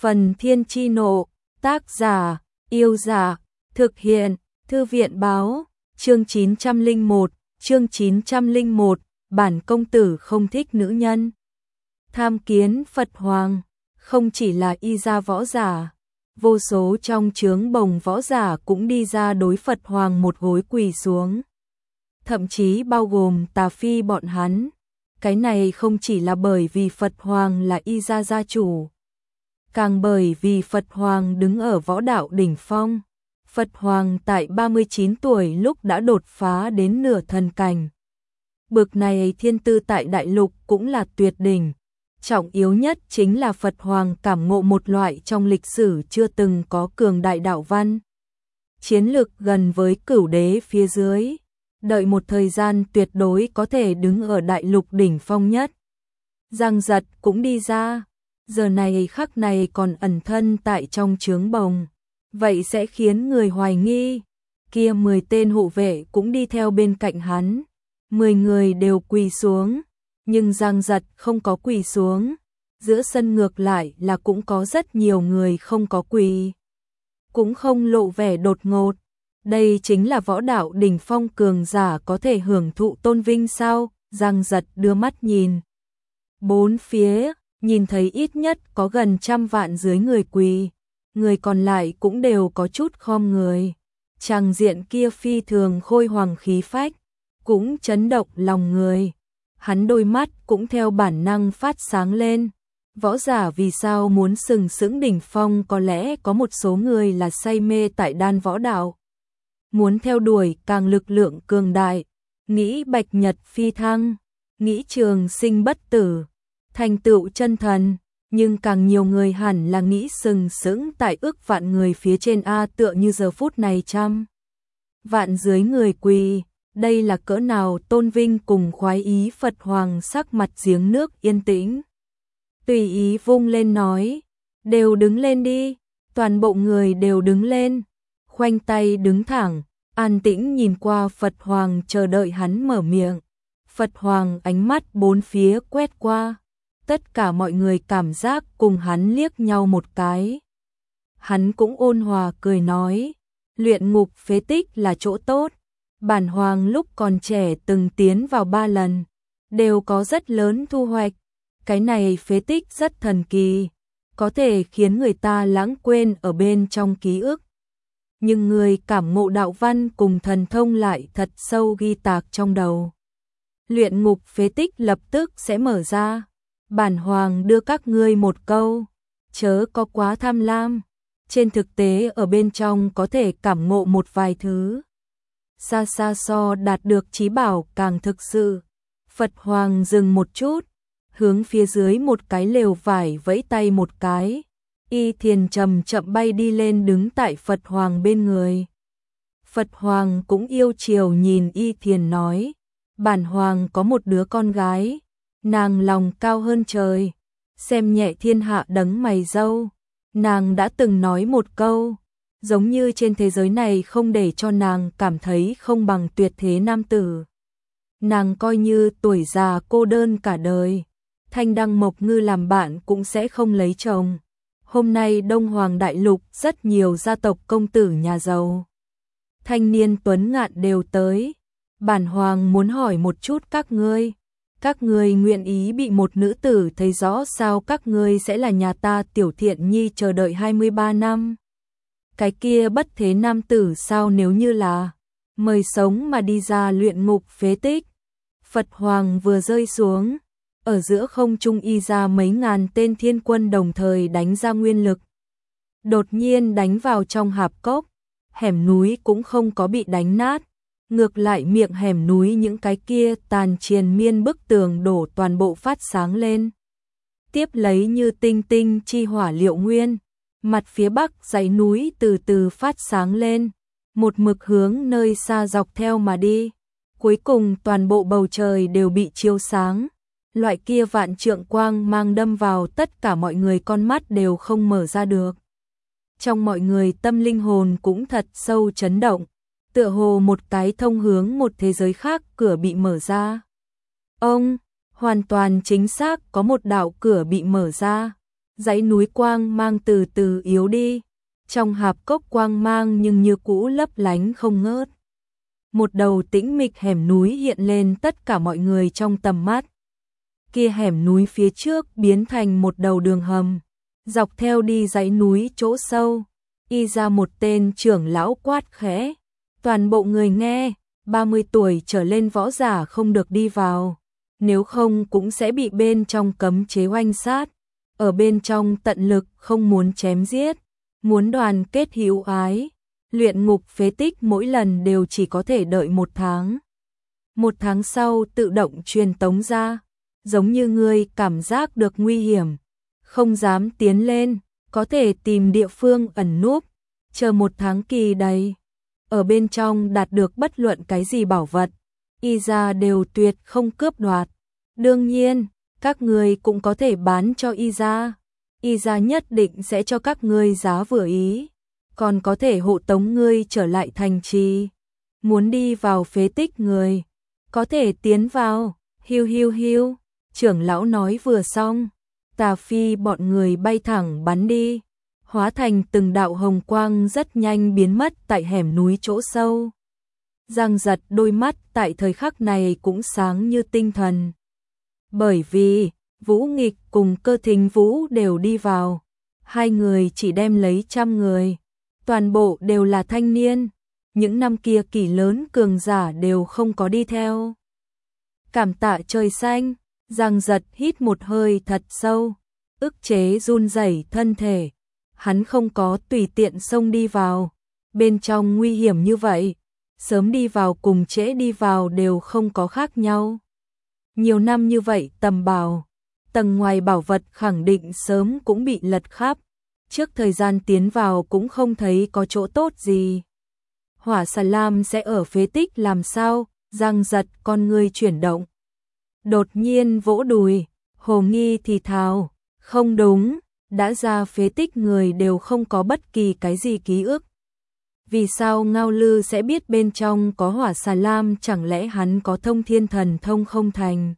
Phần Thiên Chi Nộ, tác giả, Yêu Giả, thực hiện, Thư viện Báo, chương 901, bản công tử không thích nữ nhân. Tham kiến Phật Hoàng, không chỉ là y gia võ giả, vô số trong chướng bồng võ giả cũng đi ra đối Phật Hoàng một gối quỳ xuống. Thậm chí bao gồm Tà Phi bọn hắn. Cái này không chỉ là bởi vì Phật Hoàng là y gia gia chủ, càng bởi vì Phật Hoàng đứng ở võ đạo đỉnh phong. Phật Hoàng tại 39 tuổi lúc đã đột phá đến nửa thần cảnh. Bực này thiên tư tại đại lục cũng là tuyệt đỉnh. Trọng yếu nhất chính là Phật Hoàng cảm ngộ một loại trong lịch sử chưa từng có cường đại đạo văn. Chiến lực gần với cửu đế phía dưới. Đợi một thời gian tuyệt đối có thể đứng ở đại lục đỉnh phong nhất. Giang Giật cũng đi ra. Giờ này khắc này còn ẩn thân tại trong chướng bồng. Vậy sẽ khiến người hoài nghi. Kia 10 tên hộ vệ cũng đi theo bên cạnh hắn. 10 người đều quỳ xuống. Nhưng Giang Giật không có quỳ xuống. Giữa sân ngược lại là cũng có rất nhiều người không có quỳ. Cũng không lộ vẻ đột ngột. Đây chính là võ đạo đỉnh phong cường giả có thể hưởng thụ tôn vinh sao? Giang Giật đưa mắt nhìn. Bốn phía, nhìn thấy ít nhất có gần 100 vạn dưới người quỳ. Người còn lại cũng đều có chút khom người. Tràng diện kia phi thường khôi hoàng khí phách, cũng chấn động lòng người. Hắn đôi mắt cũng theo bản năng phát sáng lên. Võ giả vì sao muốn sừng sững đỉnh phong, có lẽ có một số người là say mê tại đan võ đạo. Muốn theo đuổi càng lực lượng cường đại, nghĩ bạch nhật phi thăng, nghĩ trường sinh bất tử, thành tựu chân thần. Nhưng càng nhiều người hẳn là nghĩ sừng sững tại ước vạn người phía trên a, tựa như giờ phút này 100 vạn dưới người quỳ. Đây là cỡ nào tôn vinh cùng khoái ý. Phật Hoàng sắc mặt giếng nước yên tĩnh, tùy ý vung lên nói, đều đứng lên đi. Toàn bộ người đều đứng lên, khoanh tay đứng thẳng, an tĩnh nhìn qua Phật Hoàng chờ đợi hắn mở miệng. Phật Hoàng ánh mắt bốn phía quét qua. Tất cả mọi người cảm giác cùng hắn liếc nhau một cái. Hắn cũng ôn hòa cười nói, luyện ngục phế tích là chỗ tốt. Bản Hoàng lúc còn trẻ từng tiến vào 3 lần, đều có rất lớn thu hoạch. Cái này phế tích rất thần kỳ, có thể khiến người ta lãng quên ở bên trong ký ức. Nhưng người cảm ngộ đạo văn cùng thần thông lại thật sâu ghi tạc trong đầu. Luyện ngục phế tích lập tức sẽ mở ra. Bản Hoàng đưa các ngươi một câu, chớ có quá tham lam. Trên thực tế ở bên trong có thể cảm ngộ một vài thứ. Xa xa so đạt được chí bảo càng thực sự. Phật Hoàng dừng một chút, hướng phía dưới một cái lều vải vẫy tay một cái. Y Thiền chậm chậm bay đi lên đứng tại Phật Hoàng bên người. Phật Hoàng cũng yêu chiều nhìn Y Thiền nói, bản Hoàng có một đứa con gái. Nàng lòng cao hơn trời, xem nhẹ thiên hạ đấng mày râu. Nàng đã từng nói một câu, giống như trên thế giới này không để cho nàng cảm thấy không bằng tuyệt thế nam tử. Nàng coi như tuổi già cô đơn cả đời, Thanh Đăng Mộc Ngư làm bạn cũng sẽ không lấy chồng. Hôm nay Đông Hoàng Đại Lục rất nhiều gia tộc công tử nhà giàu, thanh niên tuấn ngạn đều tới. Bản Hoàng muốn hỏi một chút các ngươi nguyện ý bị một nữ tử thấy rõ sao? Các ngươi sẽ là nhà ta Tiểu Thiện Nhi chờ đợi 23 năm. Cái kia bất thế nam tử sao? Nếu như là mời sống mà đi ra luyện ngục phế tích. Phật Hoàng vừa rơi xuống, ở giữa không trung y ra mấy ngàn tên thiên quân đồng thời đánh ra nguyên lực. Đột nhiên đánh vào trong hạp cốc, hẻm núi cũng không có bị đánh nát. Ngược lại miệng hẻm núi những cái kia tàn triền miên bức tường đổ toàn bộ phát sáng lên. Tiếp lấy như tinh tinh chi hỏa liệu nguyên, mặt phía bắc dãy núi từ từ phát sáng lên, một mực hướng nơi xa dọc theo mà đi. Cuối cùng toàn bộ bầu trời đều bị chiếu sáng. Loại kia vạn trượng quang mang đâm vào tất cả mọi người, con mắt đều không mở ra được. Trong mọi người tâm linh hồn cũng thật sâu chấn động. Tựa hồ một cái thông hướng một thế giới khác cửa bị mở ra. Hoàn toàn chính xác có một đạo cửa bị mở ra. Dãy núi quang mang từ từ yếu đi, trong hạp cốc quang mang nhưng như cũ lấp lánh không ngớt. Một đầu tĩnh mịch hẻm núi hiện lên tất cả mọi người trong tầm mắt. Kia hẻm núi phía trước biến thành một đầu đường hầm, dọc theo đi dãy núi chỗ sâu, y ra một tên trưởng lão quát khẽ. Toàn bộ người nghe, 30 tuổi trở lên võ giả không được đi vào, nếu không cũng sẽ bị bên trong cấm chế oanh sát. Ở bên trong tận lực không muốn chém giết, muốn đoàn kết hữu ái. Luyện ngục phế tích mỗi lần đều chỉ có thể đợi 1 tháng. 1 tháng sau tự động truyền tống ra, giống như người cảm giác được nguy hiểm, không dám tiến lên, có thể tìm địa phương ẩn núp, chờ 1 tháng kỳ đầy. Ở bên trong đạt được bất luận cái gì bảo vật, y ra đều tuyệt không cướp đoạt. Đương nhiên, các người cũng có thể bán cho y ra nhất định sẽ cho các ngươi giá vừa ý, còn có thể hộ tống ngươi trở lại thành trì. Muốn đi vào phế tích người, có thể tiến vào. Hiu hiu hiu, trưởng lão nói vừa xong, Tà Phi bọn người bay thẳng bắn đi, hóa thành từng đạo hồng quang rất nhanh biến mất tại hẻm núi chỗ sâu. Giang Giật đôi mắt tại thời khắc này cũng sáng như tinh thần. Bởi vì Vũ Nghịch cùng Cơ Thính Vũ đều đi vào, hai người chỉ đem lấy 100 người, toàn bộ đều là thanh niên, những năm kia kỳ lớn cường giả đều không có đi theo. Cảm tạ trời xanh, Giang Giật hít một hơi thật sâu, ức chế run rẩy thân thể, hắn không có tùy tiện xông đi vào, bên trong nguy hiểm như vậy, sớm đi vào cùng trễ đi vào đều không có khác nhau. Nhiều năm như vậy tầm bảo, tầng ngoài bảo vật khẳng định sớm cũng bị lật khắp, trước thời gian tiến vào cũng không thấy có chỗ tốt gì. Hỏa xà lam sẽ ở phế tích làm sao? Giang Giật con ngươi chuyển động. Đột nhiên vỗ đùi, hồ nghi thì thào, không đúng, đã ra phế tích người đều không có bất kỳ cái gì ký ức. Vì sao Ngao Lư sẽ biết bên trong có hỏa xà lam, chẳng lẽ hắn có thông thiên thần thông không thành?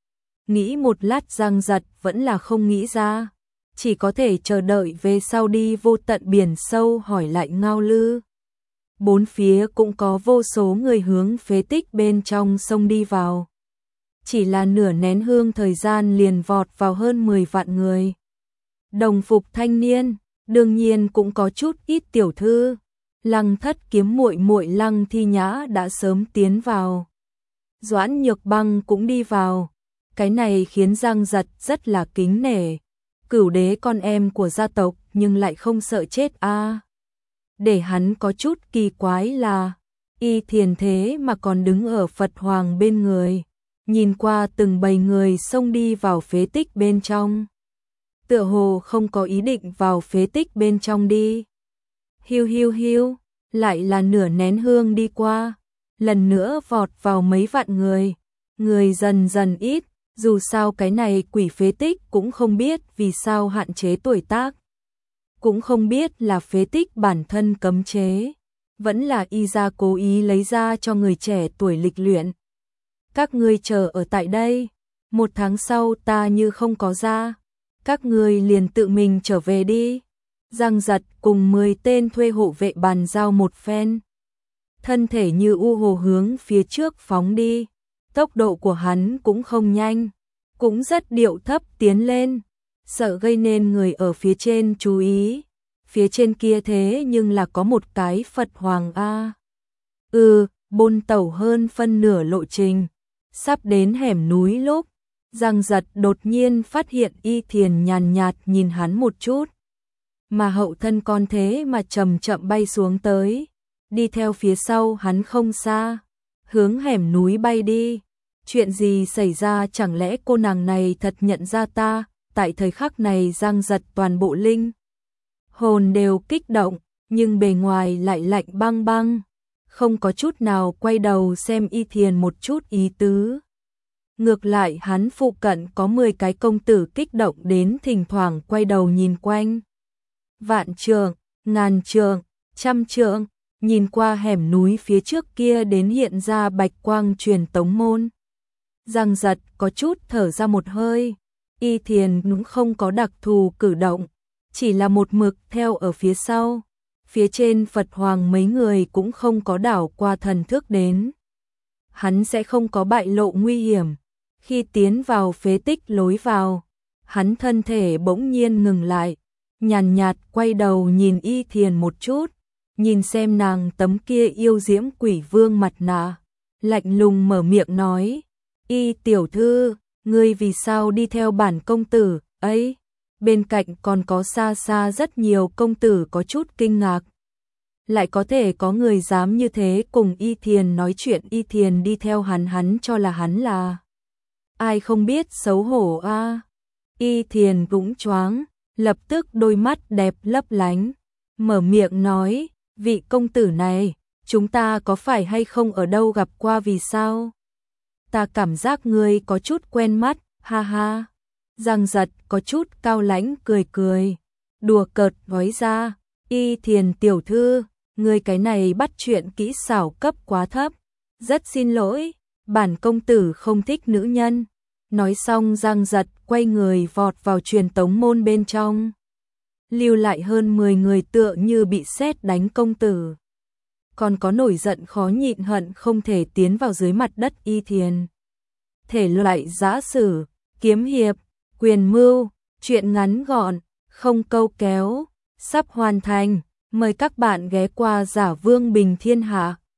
Nghĩ một lát Giang Giật vẫn là không nghĩ ra, chỉ có thể chờ đợi về sau đi vô tận biển sâu hỏi lại Ngao Lư. Bốn phía cũng có vô số người hướng phế tích bên trong sông đi vào. Chỉ là nửa nén hương thời gian liền vọt vào hơn 10 vạn người. Đồng phục thanh niên, đương nhiên cũng có chút ít tiểu thư. Lăng Thất Kiếm muội muội Lăng Thi Nhã đã sớm tiến vào. Doãn Nhược Băng cũng đi vào. Cái này khiến Giang Giật rất là kính nể. Cửu đế con em của gia tộc nhưng lại không sợ chết a. Để hắn có chút kỳ quái là Y Thiền thế mà còn đứng ở Phật Hoàng bên người, nhìn qua từng bầy người xông đi vào phế tích bên trong. Tựa hồ không có ý định vào phế tích bên trong đi. Hiu hiu hiu, lại là nửa nén hương đi qua, lần nữa vọt vào mấy vạn người. Người dần dần ít, dù sao cái này quỷ phế tích cũng không biết vì sao hạn chế tuổi tác. Cũng không biết là phế tích bản thân cấm chế, vẫn là y gia cố ý lấy ra cho người trẻ tuổi lịch luyện. Các ngươi chờ ở tại đây, 1 tháng sau ta như không có ra, các ngươi liền tự mình trở về đi. Giang Giật cùng 10 tên thuê hộ vệ bàn giao một phen. Thân thể như u hồ hướng phía trước phóng đi, tốc độ của hắn cũng không nhanh, cũng rất điệu thấp tiến lên, sợ gây nên người ở phía trên chú ý. Phía trên kia thế nhưng là có một cái Phật Hoàng a. Bôn tẩu hơn phân nửa lộ trình, sắp đến hẻm núi lúc, Giang Giật đột nhiên phát hiện Y Thiền nhàn nhạt nhìn hắn một chút, mà hậu thân con thế mà chậm chậm bay xuống tới, đi theo phía sau hắn không xa, hướng hẻm núi bay đi. Chuyện gì xảy ra, chẳng lẽ cô nàng này thật nhận ra ta? Tại thời khắc này Giang Giật toàn bộ linh hồn đều kích động, nhưng bề ngoài lại lạnh băng băng, không có chút nào quay đầu xem Y Thiền một chút ý tứ. Ngược lại hắn phụ cận có 10 cái công tử kích động đến thỉnh thoảng quay đầu nhìn quanh. Vạn trượng, ngàn trượng, trăm trượng, nhìn qua hẻm núi phía trước kia đến hiện ra bạch quang truyền tống môn. Giang Giật có chút thở ra một hơi, Y Thiền cũng không có đặc thù cử động, chỉ là một mực theo ở phía sau. Phía trên Phật Hoàng mấy người cũng không có đảo qua thần thức đến. Hắn sẽ không có bại lộ nguy hiểm. Khi tiến vào phế tích lối vào, hắn thân thể bỗng nhiên ngừng lại, nhàn nhạt quay đầu nhìn Y Thiền một chút, nhìn xem nàng tấm kia yêu diễm quỷ vương mặt nạ, lạnh lùng mở miệng nói, Y tiểu thư, ngươi vì sao đi theo bản công tử ấy? Bên cạnh còn có xa xa rất nhiều công tử có chút kinh ngạc. Lại có thể có người dám như thế cùng Y Thiền nói chuyện. Y Thiền đi theo hắn cho là hắn là ai không biết xấu hổ a. Y Thiền cũng choáng, lập tức đôi mắt đẹp lấp lánh, mở miệng nói, vị công tử này, chúng ta có phải hay không ở đâu gặp qua vì sao? Ta cảm giác ngươi có chút quen mắt, ha ha. Giang Giật có chút cao lãnh cười cười, đùa cợt nói ra, Y Thiền tiểu thư, ngươi cái này bắt chuyện kỹ xảo cấp quá thấp, rất xin lỗi, bản công tử không thích nữ nhân. Nói xong Giang Giật quay người vọt vào truyền tống môn bên trong, lưu lại hơn 10 người tựa như bị sét đánh công tử. Còn có nổi giận khó nhịn hận không thể tiến vào dưới mặt đất Y Thiền. Thể loại giã sử, kiếm hiệp, quyền mưu, truyện ngắn gọn, không câu kéo, sắp hoàn thành. Mời các bạn ghé qua Giả Vương Bình Thiên Hạ.